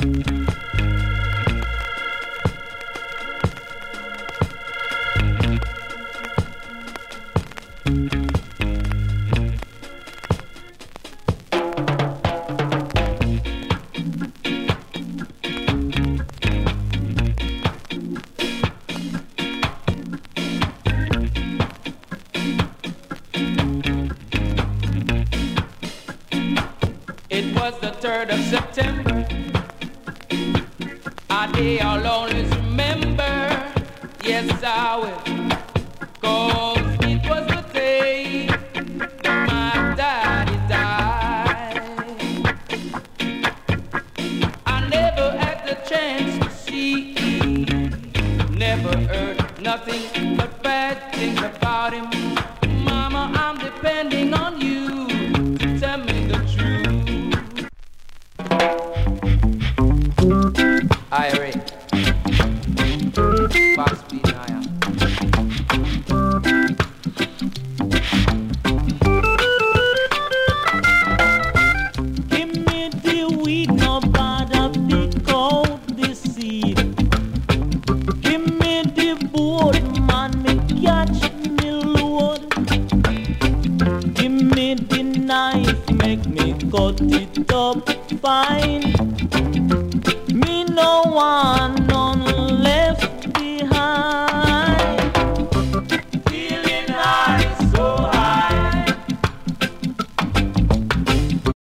It was the 3rd of September, a day I'll always remember. Yes, I will, 'cause it was the day that my daddy died. I never had the chance to see, never heard nothing but bad things about him. Mama, I'm depending on you to tell me the truth. Irene, fast speed Naya. Give me the weed, no bother pick out the seed. Give me the boat, man, me catch me load. Give me the knife, make me cut it up fine. Me no want